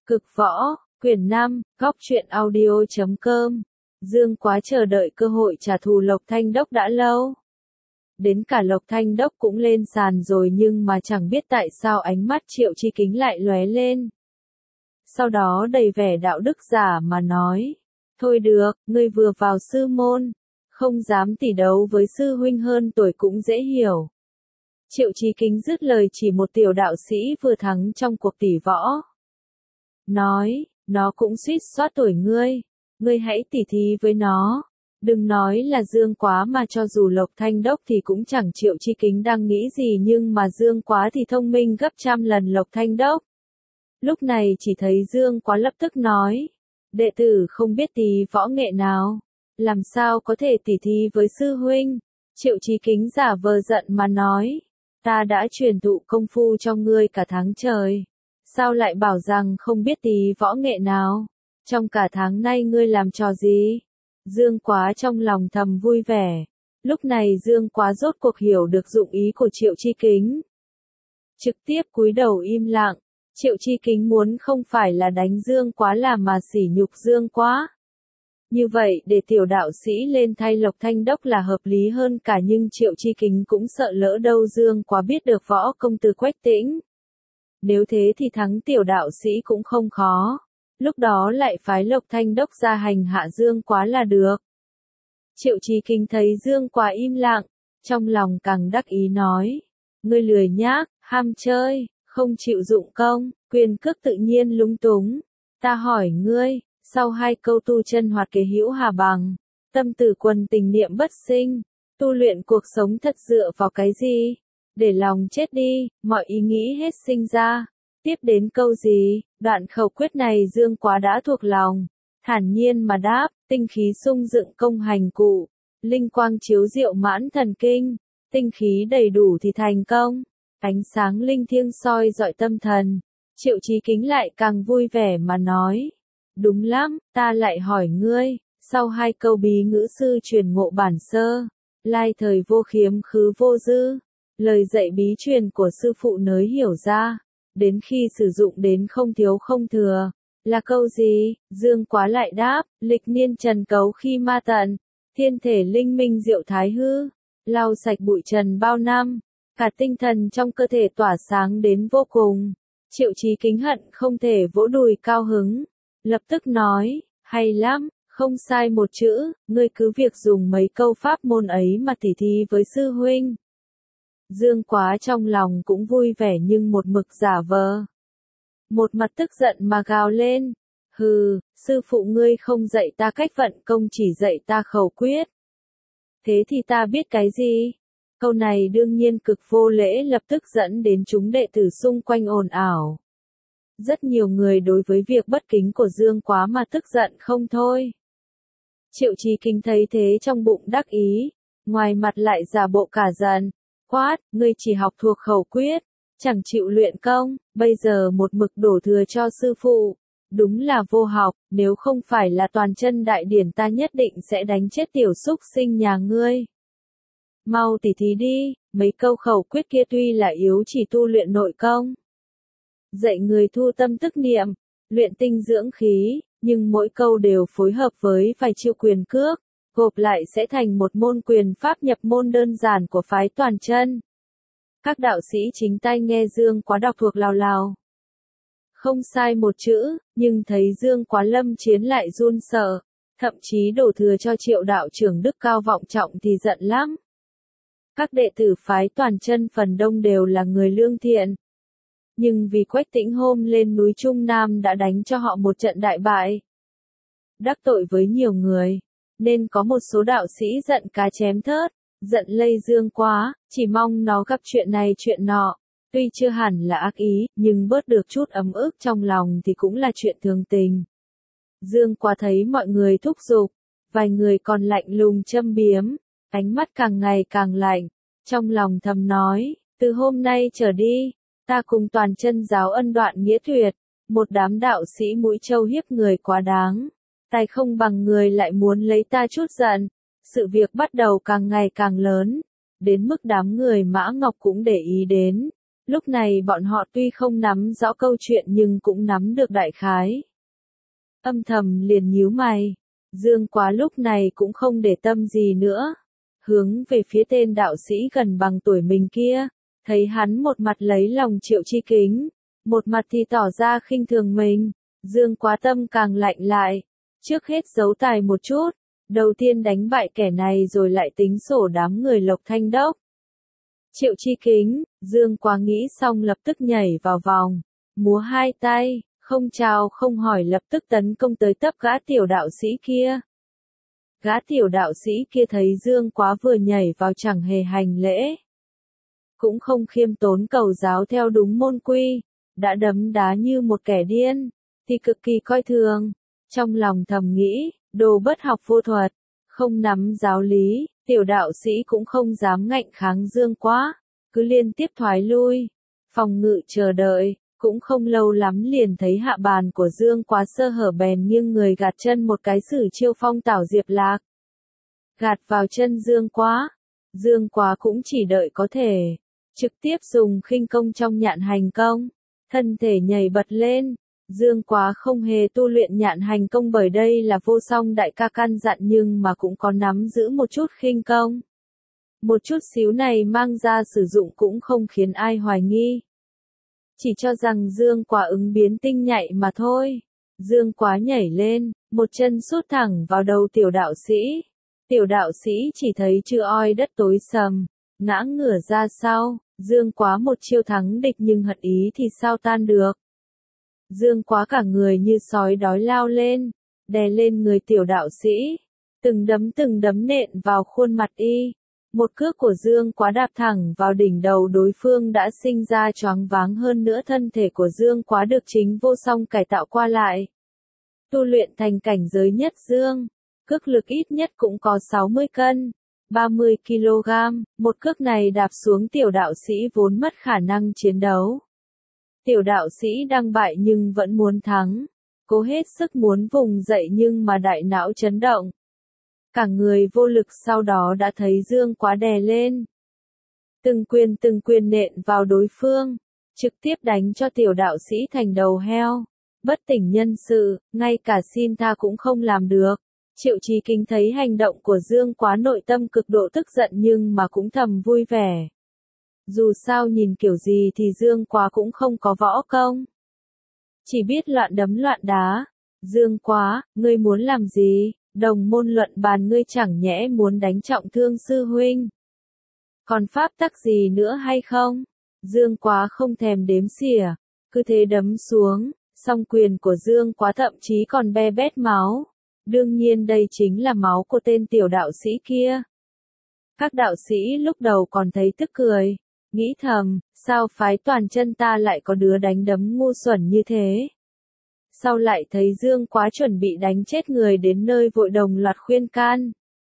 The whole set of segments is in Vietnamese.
Cực võ, quyển 5, góc truyện audio.com. Dương Quá chờ đợi cơ hội trả thù Lộc Thanh Đốc đã lâu. Đến cả Lộc Thanh Đốc cũng lên sàn rồi nhưng mà chẳng biết tại sao ánh mắt Triệu Chi Kính lại lóe lên. Sau đó đầy vẻ đạo đức giả mà nói, thôi được, ngươi vừa vào sư môn, không dám tỷ đấu với sư huynh hơn tuổi cũng dễ hiểu. Triệu Chi Kính dứt lời chỉ một tiểu đạo sĩ vừa thắng trong cuộc tỷ võ. Nói, nó cũng suýt soát tuổi ngươi hãy tỉ thí với nó. Đừng nói là Dương Quá mà cho dù Lộc Thanh Đốc thì cũng chẳng Triệu Chi Kính đang nghĩ gì nhưng mà Dương Quá thì thông minh gấp trăm lần Lộc Thanh Đốc. Lúc này chỉ thấy Dương Quá lập tức nói, đệ tử không biết tí võ nghệ nào, làm sao có thể tỉ thí với sư huynh. Triệu Chi Kính giả vờ giận mà nói, ta đã truyền thụ công phu cho ngươi cả tháng trời. Sao lại bảo rằng không biết tí võ nghệ nào? Trong cả tháng nay ngươi làm trò gì? Dương Quá trong lòng thầm vui vẻ. Lúc này Dương Quá rốt cuộc hiểu được dụng ý của Triệu Chi Kính. Trực tiếp cúi đầu im lặng. Triệu Chi Kính muốn không phải là đánh Dương Quá là mà sỉ nhục Dương Quá. Như vậy để tiểu đạo sĩ lên thay Lộc Thanh Đốc là hợp lý hơn cả nhưng Triệu Chi Kính cũng sợ lỡ đâu Dương Quá biết được võ công từ Quách Tĩnh. Nếu thế thì thắng tiểu đạo sĩ cũng không khó. Lúc đó lại phái Lộc Thanh Đốc ra hành hạ Dương Quá là được. Triệu Chi Kính thấy Dương Quá im lặng, trong lòng càng đắc ý nói. Ngươi lười nhác, ham chơi, không chịu dụng công, quyền cước tự nhiên lúng túng. Ta hỏi ngươi, sau hai câu tu chân hoạt kế hữu hà bằng, tâm tử quần tình niệm bất sinh, tu luyện cuộc sống thật dựa vào cái gì? Để lòng chết đi, mọi ý nghĩ hết sinh ra. Tiếp đến câu gì, đoạn khẩu quyết này Dương Quá đã thuộc lòng. Thản nhiên mà đáp, tinh khí sung dựng công hành cụ. Linh quang chiếu diệu mãn thần kinh. Tinh khí đầy đủ thì thành công. Ánh sáng linh thiêng soi dọi tâm thần. Triệu Chí Kính lại càng vui vẻ mà nói. Đúng lắm, ta lại hỏi ngươi. Sau hai câu bí ngữ sư truyền ngộ bản sơ. Lai thời vô khiếm khứ vô dư. Lời dạy bí truyền của sư phụ nới hiểu ra, đến khi sử dụng đến không thiếu không thừa, là câu gì? Dương Quá lại đáp, lịch niên trần cấu khi ma tận, thiên thể linh minh diệu thái hư, lau sạch bụi trần bao năm, cả tinh thần trong cơ thể tỏa sáng đến vô cùng. Triệu Chí Kính hận không thể vỗ đùi cao hứng, lập tức nói, hay lắm, không sai một chữ, ngươi cứ việc dùng mấy câu pháp môn ấy mà tỉ thí với sư huynh. Dương Quá trong lòng cũng vui vẻ nhưng một mực giả vờ. Một mặt tức giận mà gào lên. Hừ, sư phụ ngươi không dạy ta cách vận công chỉ dạy ta khẩu quyết. Thế thì ta biết cái gì? Câu này đương nhiên cực vô lễ lập tức dẫn đến chúng đệ tử xung quanh ồn ào. Rất nhiều người đối với việc bất kính của Dương Quá mà tức giận không thôi. Triệu Chí Kính thấy thế trong bụng đắc ý, ngoài mặt lại giả bộ cả giận. Quát, ngươi chỉ học thuộc khẩu quyết, chẳng chịu luyện công, bây giờ một mực đổ thừa cho sư phụ. Đúng là vô học, nếu không phải là toàn chân đại điển ta nhất định sẽ đánh chết tiểu súc sinh nhà ngươi. Mau tỉ thí đi, mấy câu khẩu quyết kia tuy là yếu chỉ tu luyện nội công. Dạy người thu tâm tức niệm, luyện tinh dưỡng khí, nhưng mỗi câu đều phối hợp với vài chiêu quyền cước. Gộp lại sẽ thành một môn quyền pháp nhập môn đơn giản của phái toàn chân. Các đạo sĩ chính tay nghe Dương Quá đọc thuộc lào lào. Không sai một chữ, nhưng thấy Dương Quá lâm chiến lại run sợ, thậm chí đổ thừa cho Triệu đạo trưởng đức cao vọng trọng thì giận lắm. Các đệ tử phái toàn chân phần đông đều là người lương thiện. Nhưng vì Quách Tĩnh hôm lên núi Trung Nam đã đánh cho họ một trận đại bại. Đắc tội với nhiều người. Nên có một số đạo sĩ giận cá chém thớt, giận lây Dương Quá, chỉ mong nó gặp chuyện này chuyện nọ. Tuy chưa hẳn là ác ý, nhưng bớt được chút ấm ức trong lòng thì cũng là chuyện thường tình. Dương Quá thấy mọi người thúc giục, vài người còn lạnh lùng châm biếm, ánh mắt càng ngày càng lạnh, trong lòng thầm nói, từ hôm nay trở đi, ta cùng toàn chân giáo ân đoạn nghĩa tuyệt, một đám đạo sĩ mũi trâu hiếp người quá đáng. Tài không bằng người lại muốn lấy ta chút giận, sự việc bắt đầu càng ngày càng lớn, đến mức đám người Mã Ngọc cũng để ý đến, Lúc này bọn họ tuy không nắm rõ câu chuyện nhưng cũng nắm được đại khái. Âm thầm liền nhíu mày. Dương Quá lúc này cũng không để tâm gì nữa. Hướng về phía tên đạo sĩ gần bằng tuổi mình kia. Thấy hắn một mặt lấy lòng Triệu Chi kính. Một mặt thì tỏ ra khinh thường mình. Dương Quá tâm càng lạnh lại. Trước hết giấu tài một chút. Đầu tiên đánh bại kẻ này rồi lại tính sổ đám người Lộc Thanh Đốc. Triệu Chi kính, Dương Quá nghĩ xong lập tức nhảy vào vòng. Múa hai tay, không chào không hỏi lập tức tấn công tới tấp gã tiểu đạo sĩ kia. Gã tiểu đạo sĩ kia thấy Dương Quá vừa nhảy vào chẳng hề hành lễ. Cũng không khiêm tốn cầu giáo theo đúng môn quy, đã đấm đá như một kẻ điên, thì cực kỳ coi thường. Trong lòng thầm nghĩ, đồ bất học vô thuật, không nắm giáo lý, tiểu đạo sĩ cũng không dám ngạnh kháng Dương Quá, cứ liên tiếp thoái lui, phòng ngự chờ đợi. Cũng không lâu lắm liền thấy hạ bàn của Dương Quá sơ hở bèn nghiêng người gạt chân một cái sử chiêu phong tảo diệp lạc. Gạt vào chân Dương Quá. Dương Quá cũng chỉ đợi có thể. Trực tiếp dùng khinh công trong nhạn hành công. Thân thể nhảy bật lên. Dương Quá không hề tu luyện nhạn hành công bởi đây là vô song đại ca căn dặn nhưng mà cũng có nắm giữ một chút khinh công. Một chút xíu này mang ra sử dụng cũng không khiến ai hoài nghi. Chỉ cho rằng Dương Quá ứng biến tinh nhạy mà thôi. Dương Quá nhảy lên, một chân sút thẳng vào đầu tiểu đạo sĩ. Tiểu đạo sĩ chỉ thấy chữ oi đất tối sầm, ngã ngửa ra sau. Dương Quá một chiêu thắng địch nhưng hận ý thì sao tan được. Dương Quá cả người như sói đói lao lên, đè lên người tiểu đạo sĩ. Từng đấm nện vào khuôn mặt y. Một cước của Dương Quá đạp thẳng vào đỉnh đầu đối phương đã sinh ra choáng váng hơn nữa thân thể của Dương Quá được chính vô song cải tạo qua lại. Tu luyện thành cảnh giới nhất Dương, cước lực ít nhất cũng có 60 cân, 30 kg, một cước này đạp xuống tiểu đạo sĩ vốn mất khả năng chiến đấu. Tiểu đạo sĩ đang bại nhưng vẫn muốn thắng, cố hết sức muốn vùng dậy nhưng mà đại não chấn động. Cả người vô lực sau đó đã thấy Dương Quá đè lên. Từng quyền nện vào đối phương, trực tiếp đánh cho tiểu đạo sĩ thành đầu heo. Bất tỉnh nhân sự, ngay cả xin tha cũng không làm được. Triệu Chí Kính thấy hành động của Dương Quá nội tâm cực độ tức giận nhưng mà cũng thầm vui vẻ. Dù sao nhìn kiểu gì thì Dương Quá cũng không có võ công. Chỉ biết loạn đấm loạn đá. Dương Quá, ngươi muốn làm gì? Đồng môn luận bàn ngươi chẳng nhẽ muốn đánh trọng thương sư huynh. Còn pháp tắc gì nữa hay không? Dương Quá không thèm đếm xỉa, cứ thế đấm xuống, song quyền của Dương Quá thậm chí còn be bét máu. Đương nhiên đây chính là máu của tên tiểu đạo sĩ kia. Các đạo sĩ lúc đầu còn thấy tức cười, nghĩ thầm, sao phái toàn chân ta lại có đứa đánh đấm ngu xuẩn như thế? Sau lại thấy Dương Quá chuẩn bị đánh chết người đến nơi vội đồng loạt khuyên can.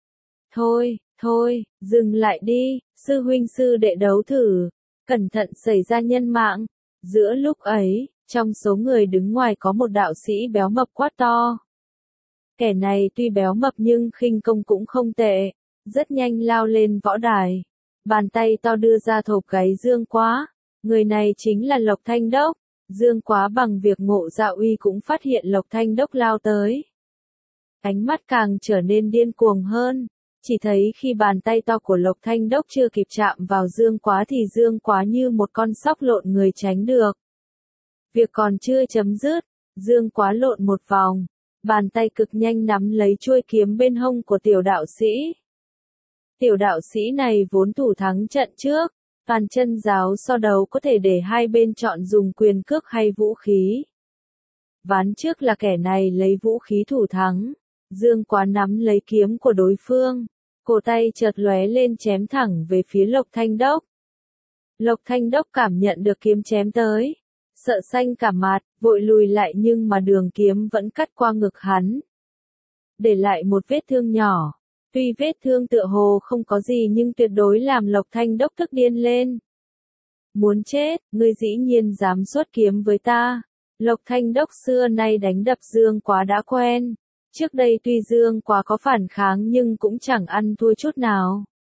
Thôi, dừng lại đi, sư huynh sư đệ đấu thử, cẩn thận xảy ra nhân mạng. Giữa lúc ấy, trong số người đứng ngoài có một đạo sĩ béo mập quát to. Kẻ này tuy béo mập nhưng khinh công cũng không tệ, rất nhanh lao lên võ đài. Bàn tay to đưa ra thộp gáy Dương Quá, người này chính là Lộc Thanh Đốc. Dương Quá bằng việc ngộ dạ uy cũng phát hiện Lộc Thanh Đốc lao tới. Ánh mắt càng trở nên điên cuồng hơn, chỉ thấy khi bàn tay to của Lộc Thanh Đốc chưa kịp chạm vào Dương Quá thì Dương Quá như một con sóc lộn người tránh được. Việc còn chưa chấm dứt, Dương Quá lộn một vòng, bàn tay cực nhanh nắm lấy chuôi kiếm bên hông của tiểu đạo sĩ. Tiểu đạo sĩ này vốn thủ thắng trận trước. Toàn chân giáo so đấu có thể để hai bên chọn dùng quyền cước hay vũ khí. Ván trước là kẻ này lấy vũ khí thủ thắng. Dương Quá nắm lấy kiếm của đối phương. Cổ tay chợt lóe lên chém thẳng về phía Lộc Thanh Đốc. Lộc Thanh Đốc cảm nhận được kiếm chém tới. Sợ xanh cả mặt, vội lùi lại nhưng mà đường kiếm vẫn cắt qua ngực hắn. Để lại một vết thương nhỏ. Tuy vết thương tựa hồ không có gì nhưng tuyệt đối làm Lộc Thanh Đốc tức điên lên. Muốn chết, ngươi dĩ nhiên dám xuất kiếm với ta. Lộc Thanh Đốc xưa nay đánh đập Dương Quá đã quen. Trước đây tuy Dương Quá có phản kháng nhưng cũng chẳng ăn thua chút nào.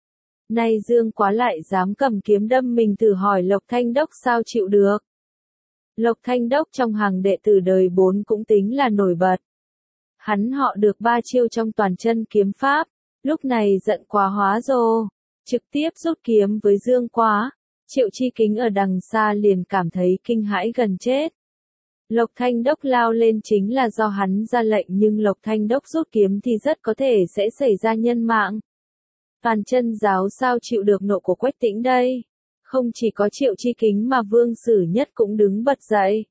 Nay Dương Quá lại dám cầm kiếm đâm mình, thử hỏi Lộc Thanh Đốc sao chịu được. Lộc Thanh Đốc trong hàng đệ tử đời 4 cũng tính là nổi bật. Hắn họ được 3 chiêu trong toàn chân kiếm pháp, lúc này giận quá hóa rồ, trực tiếp rút kiếm với Dương Quá. Triệu Chi Kính ở đằng xa liền cảm thấy kinh hãi gần chết. Lộc Thanh Đốc lao lên chính là do hắn ra lệnh, nhưng Lộc Thanh Đốc rút kiếm thì rất có thể sẽ xảy ra nhân mạng. Toàn chân giáo sao chịu được nộ của Quách Tĩnh đây? Không chỉ có Triệu Chi Kính mà Vương Sử Nhất cũng đứng bật dậy.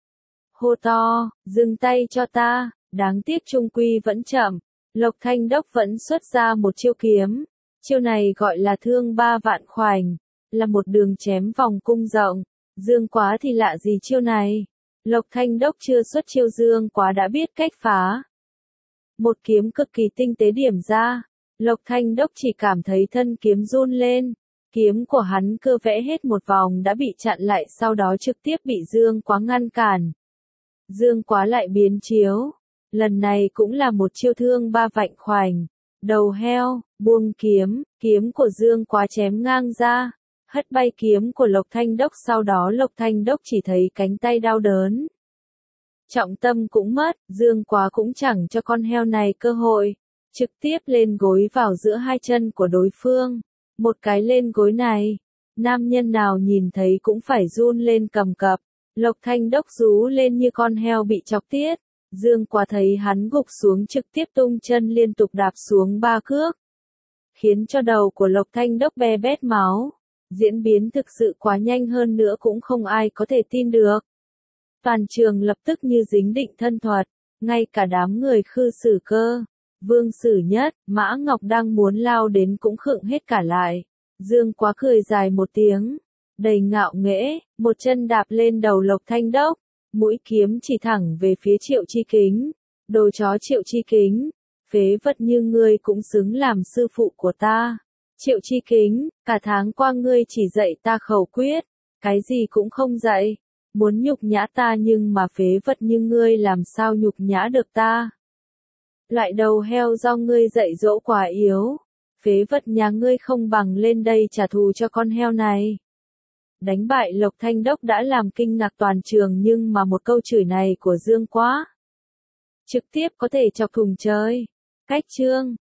Hô to, dừng tay cho ta, đáng tiếc trung quy vẫn chậm. Lộc Thanh Đốc vẫn xuất ra một chiêu kiếm. Chiêu này gọi là thương 3 vạn khoảnh, là một đường chém vòng cung rộng. Dương Quá thì lạ gì chiêu này? Lộc Thanh Đốc chưa xuất chiêu Dương Quá đã biết cách phá. Một kiếm cực kỳ tinh tế điểm ra. Lộc Thanh Đốc chỉ cảm thấy thân kiếm run lên. Kiếm của hắn cơ vẽ hết một vòng đã bị chặn lại, sau đó trực tiếp bị Dương Quá ngăn cản. Dương Quá lại biến chiếu. Lần này cũng là một chiêu thương 3 vạn khoảnh. Đầu heo, buông kiếm, kiếm của Dương Quá chém ngang ra. Hất bay kiếm của Lộc Thanh Đốc, sau đó Lộc Thanh Đốc chỉ thấy cánh tay đau đớn. Trọng tâm cũng mất, Dương Quá cũng chẳng cho con heo này cơ hội. Trực tiếp lên gối vào giữa hai chân của đối phương. Một cái lên gối này, nam nhân nào nhìn thấy cũng phải run lên cầm cập. Lộc Thanh Đốc rú lên như con heo bị chọc tiết. Dương Quá thấy hắn gục xuống trực tiếp tung chân liên tục đạp xuống 3 cước. Khiến cho đầu của Lộc Thanh Đốc be bét máu. Diễn biến thực sự quá nhanh, hơn nữa cũng không ai có thể tin được. Toàn trường lập tức như dính định thân thuật, ngay cả đám người Khư Sử Cơ, Vương Sử Nhất, Mã Ngọc đang muốn lao đến cũng khựng hết cả lại. Dương Quá cười dài một tiếng, đầy ngạo nghễ, một chân đạp lên đầu Lộc Thanh Đốc, mũi kiếm chỉ thẳng về phía Triệu Chi Kính. Đồ chó Triệu Chi Kính, phế vật như ngươi cũng xứng làm sư phụ của ta. Triệu Chi Kính, cả tháng qua ngươi chỉ dạy ta khẩu quyết, cái gì cũng không dạy. Muốn nhục nhã ta, nhưng mà phế vật như ngươi làm sao nhục nhã được ta. Loại đầu heo do ngươi dạy dỗ quá yếu. Phế vật nhà ngươi không bằng lên đây trả thù cho con heo này. Đánh bại Lộc Thanh Đốc đã làm kinh ngạc toàn trường, nhưng mà một câu chửi này của Dương Quá trực tiếp có thể chọc thùng trời. Cách chương